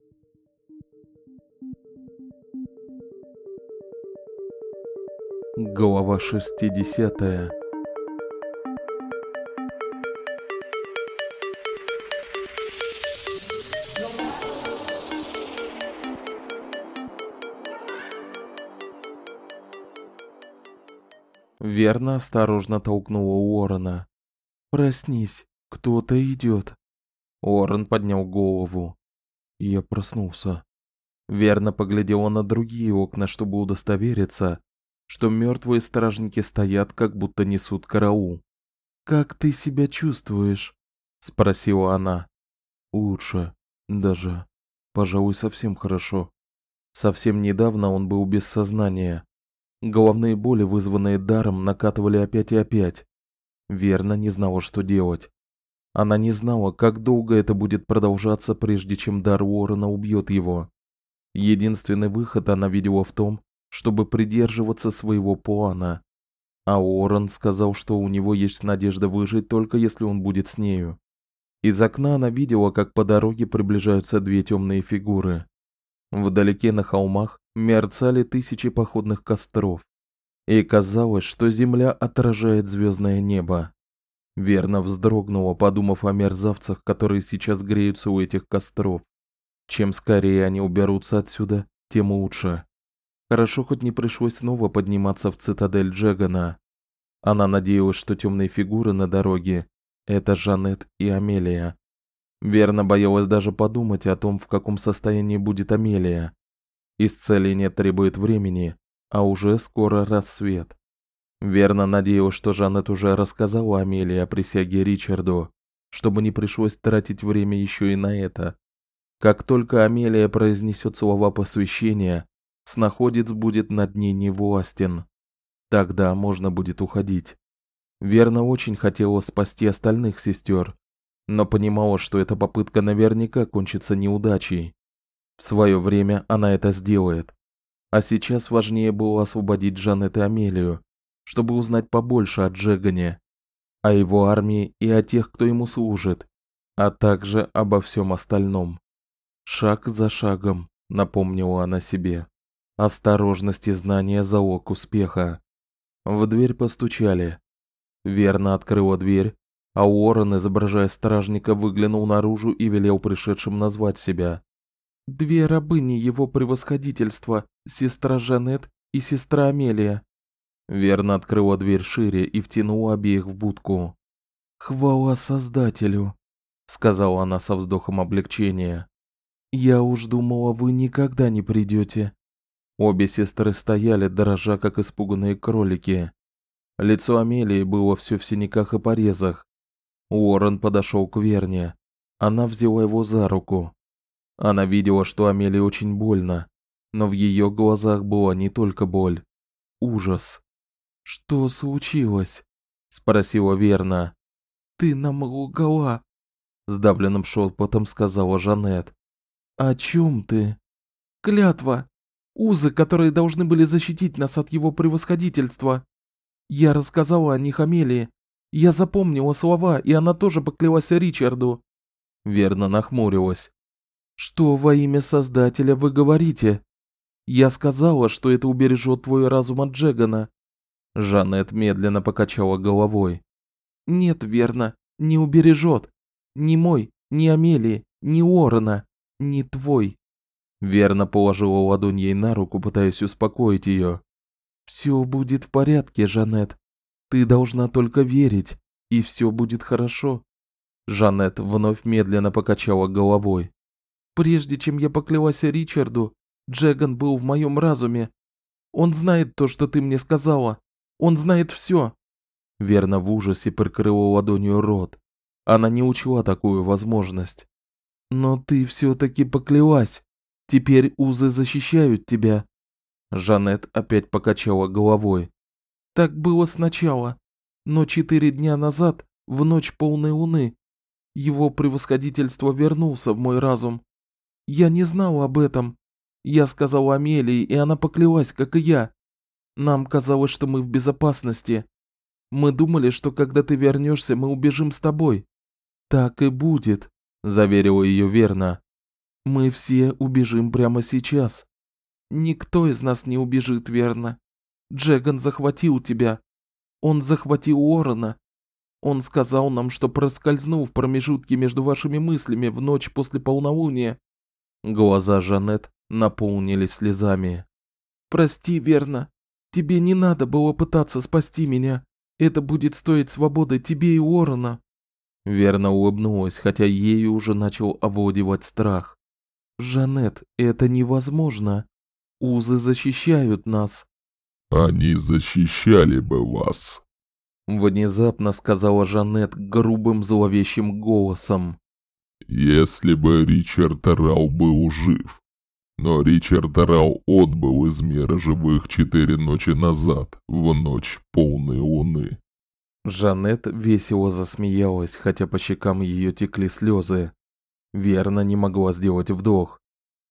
Глава 60. Верна осторожно толкнула Уоррена. «Проснись, кто-то идет». Уоррен поднял голову. Я проснулся. Верна поглядела на другие окна, чтобы удостовериться, что мертвые стражники стоят, как будто несут караул. «Как ты себя чувствуешь?» – спросила она. «Лучше. Даже, пожалуй, совсем хорошо. Совсем недавно он был без сознания. Головные боли, вызванные даром, накатывали опять и опять. Верна не знала, что делать. Она не знала, как долго это будет продолжаться, прежде чем дар Уоррена убьет его. Единственный выход она видела в том, чтобы придерживаться своего плана. А Уоррен сказал, что у него есть надежда выжить, только если он будет с нею. Из окна она видела, как по дороге приближаются две темные фигуры. Вдалеке на холмах мерцали тысячи походных костров, и казалось, что земля отражает звездное небо. Верна вздрогнула, подумав о мерзавцах, которые сейчас греются у этих костров. Чем скорее они уберутся отсюда, тем лучше. Хорошо, хоть не пришлось снова подниматься в цитадель Джегана. Она надеялась, что темные фигуры на дороге – это Жанет и Амелия. Верна боялась даже подумать о том, в каком состоянии будет Амелия. Исцеление требует времени, а уже скоро рассвет. Верна надеялась, что Жанет уже рассказала Амелии о присяге Ричарду, чтобы не пришлось тратить время еще и на это. Как только Амелия произнесет слова посвящения, снаходец будет над ней невластен. Тогда можно будет уходить. Верна очень хотела спасти остальных сестер, но понимала, что эта попытка наверняка кончится неудачей. В свое время она это сделает. А сейчас важнее было освободить Жанет и Амелию, чтобы узнать побольше о Джегане, о его армии и о тех, кто ему служит, а также обо всем остальном. Шаг за шагом, напомнила она себе. Осторожность и знание – залог успеха. В дверь постучали. Верна открыла дверь, а Уоррен, изображая стражника, выглянул наружу и велел пришедшим назвать себя. «Две рабыни его превосходительства, сестра Жанет и сестра Амелия». Верна открыла дверь шире и втянула обеих в будку. «Хвала Создателю», – сказала она со вздохом облегчения. «Я уж думала, вы никогда не придете». Обе сестры стояли, дрожа, как испуганные кролики. Лицо Амелии было все в синяках и порезах. Уоррен подошел к Верне. Она взяла его за руку. Она видела, что Амелии очень больно, но в ее глазах была не только боль, ужас. «Что случилось?» – спросила Верна. «Ты нам лгала», – сдавленным шепотом сказала Жанет. «О чем ты?» «Клятва. Узы, которые должны были защитить нас от его превосходительства. Я рассказала о них Амелии. Я запомнила слова, и она тоже поклялась Ричарду». Верна нахмурилась. «Что во имя Создателя вы говорите? Я сказала, что это убережет твой разум от Джегана». Жанет медленно покачала головой. «Нет, Верна, не убережет. Ни мой, ни Амелии, ни Уоррена, ни твой». Верна положила ладонь ей на руку, пытаясь успокоить ее. «Все будет в порядке, Жанет. Ты должна только верить, и все будет хорошо». Жанет вновь медленно покачала головой. «Прежде чем я поклялась Ричарду, Джеган был в моем разуме. Он знает то, что ты мне сказала. Он знает все». Верна в ужасе прикрыла ладонью рот. Она не учла такую возможность. «Но ты все-таки поклялась. Теперь узы защищают тебя». Жанет опять покачала головой. «Так было сначала, но 4 дня назад, в ночь полной луны, его превосходительство вернулся в мой разум. Я не знала об этом. Я сказала Амелии, и она поклялась, как и я. Нам казалось, что мы в безопасности. Мы думали, что когда ты вернешься, мы убежим с тобой». «Так и будет», – заверила ее Верна. Мы все убежим прямо сейчас. Никто из нас не убежит, верно? Джеган захватил тебя. Он захватил Уоррена. Он сказал нам, что проскользнул в промежутке между вашими мыслями в ночь после полнолуния. Глаза Жанет наполнились слезами. Прости, верно. Тебе не надо было пытаться спасти меня. Это будет стоить свободы тебе и Уоррена. Верна улыбнулась, хотя ею уже начал овладевать страх. Жанет, это невозможно. Узы защищают нас. Они защищали бы вас. Внезапно сказала Жанет грубым зловещим голосом. Если бы Ричард Рау был жив. Но Ричард Рау отбыл из мира живых 4 ночи назад, в ночь полной луны. Жанет весело засмеялась, хотя по щекам ее текли слезы. Верна не могла сделать вдох.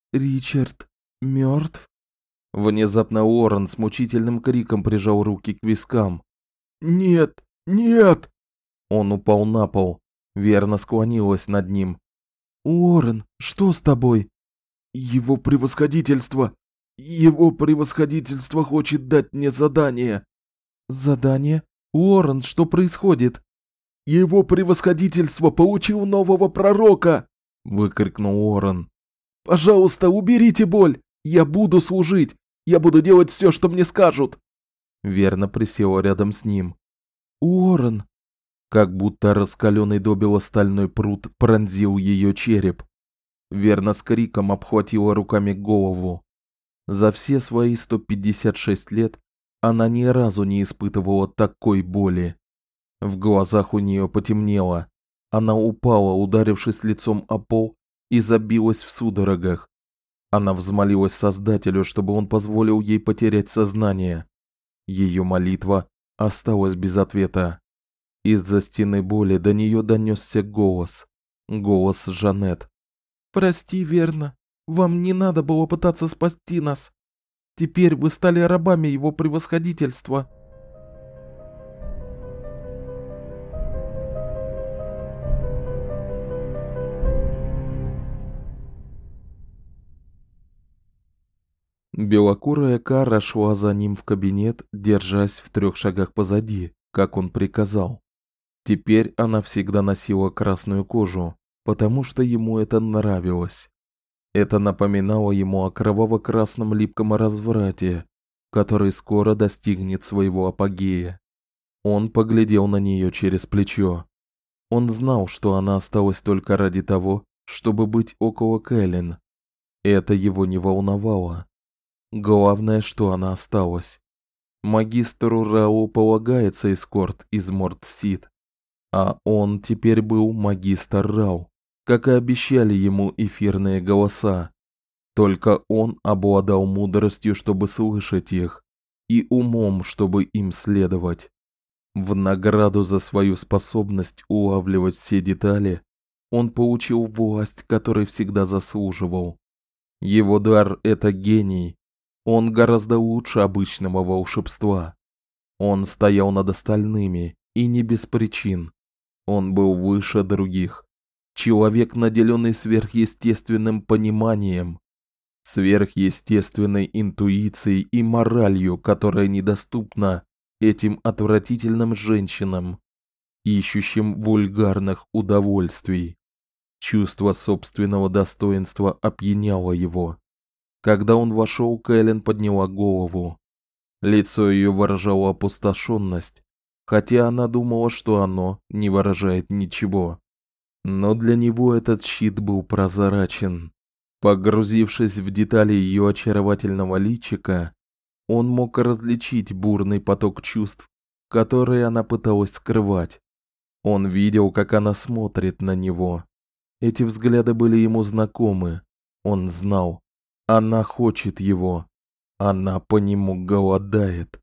«Ричард мертв?» Внезапно Уоррен с мучительным криком прижал руки к вискам. «Нет! Нет!» Он упал на пол. Верна склонилась над ним. «Уоррен, что с тобой?» «Его превосходительство! Его превосходительство хочет дать мне задание!» «Задание? Уоррен, что происходит?» «Его превосходительство получил нового пророка!» Выкрикнул Уоррен. «Пожалуйста, уберите боль! Я буду служить! Я буду делать все, что мне скажут!» Верна присела рядом с ним. «Уоррен!» Как будто раскаленный добело стальной прут пронзил ее череп. Верна с криком обхватила руками голову. За все свои 156 лет она ни разу не испытывала такой боли. В глазах у нее потемнело. Она упала, ударившись лицом о пол, и забилась в судорогах. Она взмолилась Создателю, чтобы он позволил ей потерять сознание. Ее молитва осталась без ответа. Из-за стены боли до нее донесся голос. Голос Жанет. «Прости, верно. Вам не надо было пытаться спасти нас. Теперь вы стали рабами его превосходительства». Белокурая Кара шла за ним в кабинет, держась в 3 шагах позади, как он приказал. Теперь она всегда носила красную кожу, потому что ему это нравилось. Это напоминало ему о кроваво-красном липком разврате, который скоро достигнет своего апогея. Он поглядел на нее через плечо. Он знал, что она осталась только ради того, чтобы быть около Кэлен. Это его не волновало. Главное, что она осталась. Магистру Рау полагается эскорт из Морт-Сид. А он теперь был магистр Рау, как и обещали ему эфирные голоса. Только он обладал мудростью, чтобы слышать их, и умом, чтобы им следовать. В награду за свою способность улавливать все детали, он получил власть, которой всегда заслуживал. Его дар – это гений. Он гораздо лучше обычного волшебства. Он стоял над остальными, и не без причин. Он был выше других. Человек, наделенный сверхъестественным пониманием, сверхъестественной интуицией и моралью, которая недоступна этим отвратительным женщинам, ищущим вульгарных удовольствий. Чувство собственного достоинства опьяняло его. Когда он вошел, Кэлен подняла голову. Лицо ее выражало опустошенность, хотя она думала, что оно не выражает ничего. Но для него этот щит был прозрачен. Погрузившись в детали ее очаровательного личика, он мог различить бурный поток чувств, которые она пыталась скрывать. Он видел, как она смотрит на него. Эти взгляды были ему знакомы. Он знал. Она хочет его. Она по нему голодает.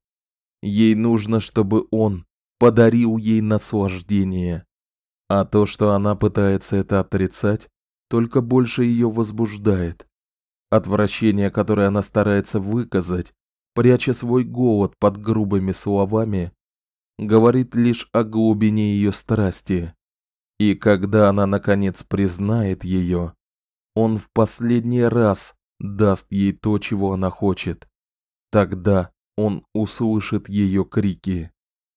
Ей нужно, чтобы он подарил ей наслаждение. А то, что она пытается это отрицать, только больше ее возбуждает. Отвращение, которое она старается выказать, пряча свой голод под грубыми словами, говорит лишь о глубине ее страсти. И когда она наконец признает ее, Он в последний раз даст ей то, чего она хочет. Тогда он услышит ее крики.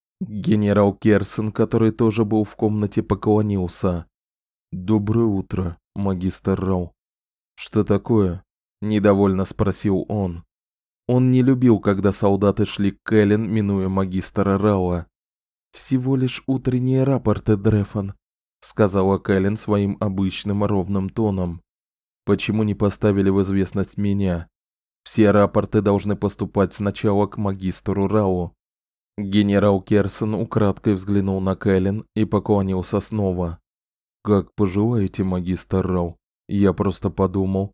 Генерал Керсон, который тоже был в комнате, поклонился. «Доброе утро, магистр Рау». «Что такое?» – недовольно спросил он. Он не любил, когда солдаты шли к Кэлен, минуя магистра Рауа. «Всего лишь утренние рапорты, Дрефон», – сказала Кэлен своим обычным ровным тоном. «Почему не поставили в известность меня? Все рапорты должны поступать сначала к магистру Рау». Генерал Керсон украдкой взглянул на Кэлен и поклонился снова. «Как пожелаете, магистр Рау. Я просто подумал».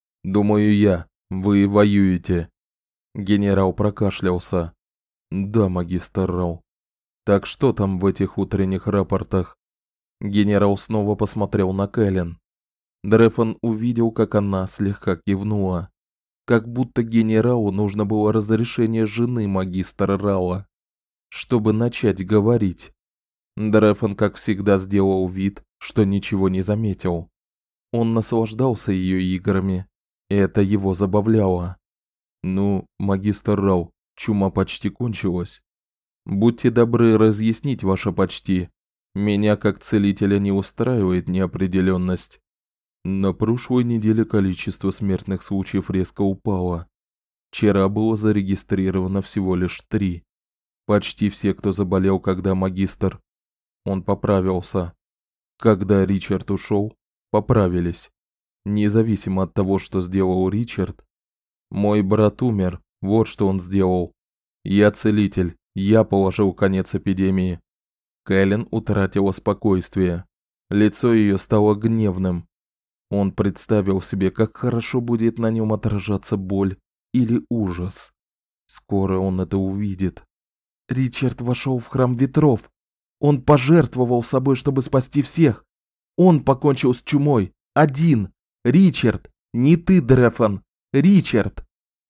«Думаю, вы воюете». Генерал прокашлялся. «Да, магистр Рау. Так что там в этих утренних рапортах?» Генерал снова посмотрел на Кэлен. Дрефон увидел, как она слегка кивнула. Как будто генералу нужно было разрешение жены магистра Рауа, чтобы начать говорить. Дрефон, как всегда, сделал вид, что ничего не заметил. Он наслаждался ее играми, и это его забавляло. «Ну, магистр Рау, чума почти кончилась. Будьте добры разъяснить ваше почти. Меня, как целителя, не устраивает неопределенность. На прошлой неделе количество смертных случаев резко упало. Вчера было зарегистрировано всего лишь 3. Почти все, кто заболел, когда магистр...» Он поправился. Когда Ричард ушел, поправились. Независимо от того, что сделал Ричард. Мой брат умер, вот что он сделал. Я целитель, я положил конец эпидемии. Кэлен утратила спокойствие. Лицо ее стало гневным. Он представил себе, как хорошо будет на нем отражаться боль или ужас. Скоро он это увидит. Ричард вошел в храм ветров. Он пожертвовал собой, чтобы спасти всех. Он покончил с чумой. Один. Ричард. Не ты, Дрефон. Ричард.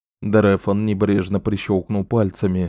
Дрефон небрежно прищелкнул пальцами.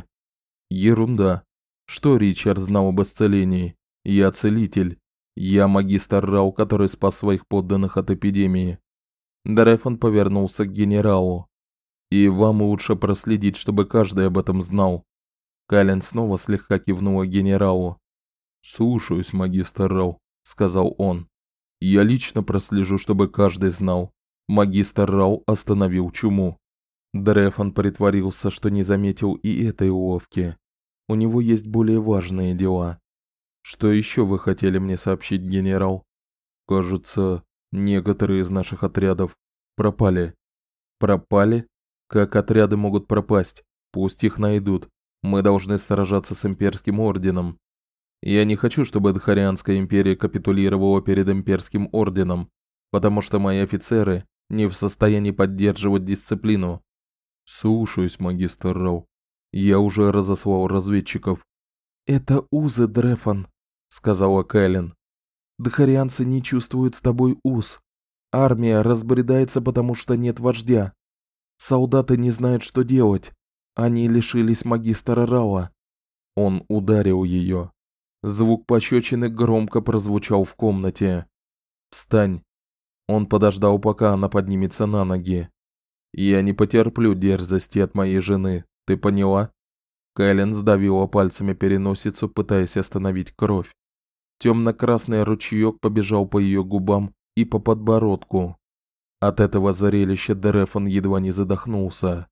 Ерунда. Что Ричард знал об исцелении? Я целитель. Я магистр Рау, который спас своих подданных от эпидемии. Дрефон повернулся к генералу. И вам лучше проследить, чтобы каждый об этом знал. Кэлен снова слегка кивнула генералу. «Слушаюсь, магистр Рау», — сказал он. «Я лично прослежу, чтобы каждый знал. Магистр Рау остановил чуму». Дрефон притворился, что не заметил и этой уловки. У него есть более важные дела. «Что еще вы хотели мне сообщить, генерал?» «Кажется, некоторые из наших отрядов пропали». «Пропали? Как отряды могут пропасть? Пусть их найдут. Мы должны сражаться с имперским орденом. Я не хочу, чтобы Дхарианская империя капитулировала перед имперским орденом, потому что мои офицеры не в состоянии поддерживать дисциплину». «Слушаюсь, магистр Рау. Я уже разослал разведчиков». «Это узы, Дрефон», — сказала Кэлен. «Дхарианцы не чувствуют с тобой уз. Армия разбредается, потому что нет вождя. Солдаты не знают, что делать. Они лишились магистра Рауа». Он ударил ее. Звук пощечины громко прозвучал в комнате. «Встань». Он подождал, пока она поднимется на ноги. «Я не потерплю дерзости от моей жены, ты поняла?» Кэлен сдавила пальцами переносицу, пытаясь остановить кровь. Темно-красный ручеек побежал по ее губам и по подбородку. От этого зрелища Дрефон едва не задохнулся.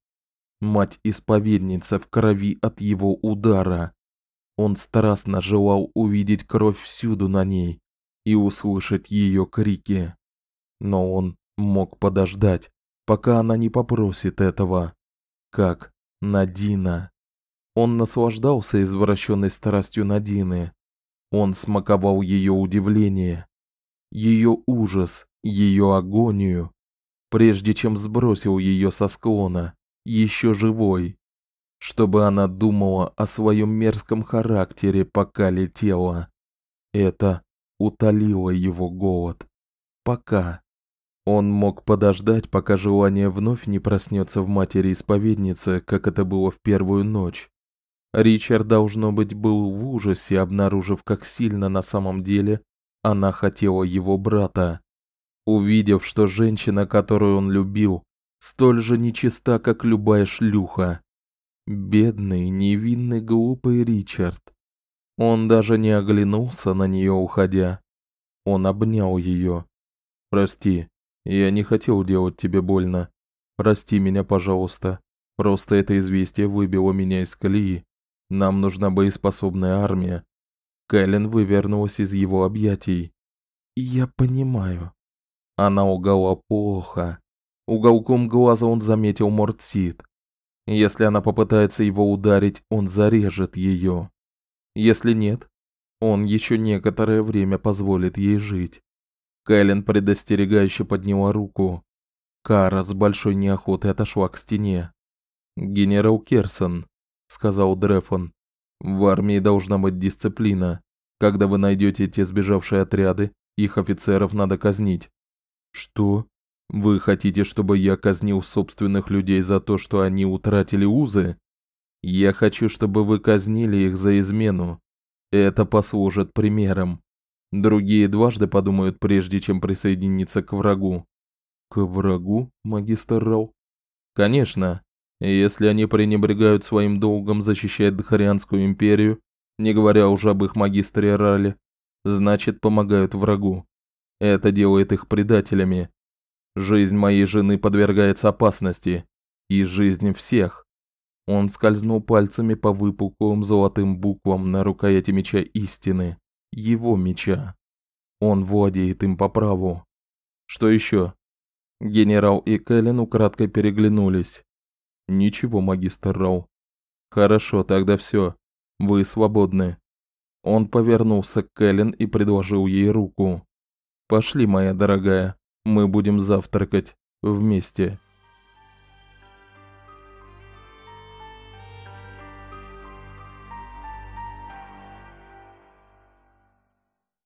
Мать-исповедница в крови от его удара. Он страстно желал увидеть кровь всюду на ней и услышать ее крики. Но он мог подождать, пока она не попросит этого. Как Надина. Он наслаждался извращенной страстью Надины. Он смаковал ее удивление, ее ужас, ее агонию, прежде чем сбросил ее со склона, еще живой, чтобы она думала о своем мерзком характере, пока летела. Это утолило его голод. Пока. Он мог подождать, пока желание вновь не проснется в матери-исповеднице, как это было в первую ночь. Ричард, должно быть, был в ужасе, обнаружив, как сильно на самом деле она хотела его брата. увидев, что женщина, которую он любил, столь же нечиста, как любая шлюха. Бедный, невинный, глупый Ричард. Он даже не оглянулся на нее, уходя. Он обнял ее. «Прости, я не хотел делать тебе больно. Прости меня, пожалуйста. Просто это известие выбило меня из колеи. Нам нужна боеспособная армия». Кэлен вывернулась из его объятий. «Я понимаю». Она лгала плохо. Уголком глаза он заметил Мортсид. Если она попытается его ударить, он зарежет ее. Если нет, он еще некоторое время позволит ей жить. Кэлен предостерегающе подняла руку. Кара с большой неохотой отошла к стене. «Генерал Керсон», — сказал Дрефон, — «в армии должна быть дисциплина. Когда вы найдете те сбежавшие отряды, их офицеров надо казнить». «Что? Вы хотите, чтобы я казнил собственных людей за то, что они утратили узы? Я хочу, чтобы вы казнили их за измену. Это послужит примером. Другие дважды подумают, прежде чем присоединиться к врагу». «К врагу, магистр Рау?» «Конечно. Если они пренебрегают своим долгом защищать Дхарианскую империю, не говоря уже об их магистре Рале, значит, помогают врагу. Это делает их предателями. Жизнь моей жены подвергается опасности. И жизнь всех». Он скользнул пальцами по выпуклым золотым буквам на рукояти меча истины. Его меча. Он владеет им по праву. «Что еще?» Генерал и Кэлен украдкой переглянулись. «Ничего, магистр Рау». «Хорошо, тогда все. Вы свободны». Он повернулся к Кэлен и предложил ей руку. «Пошли, моя дорогая, мы будем завтракать вместе».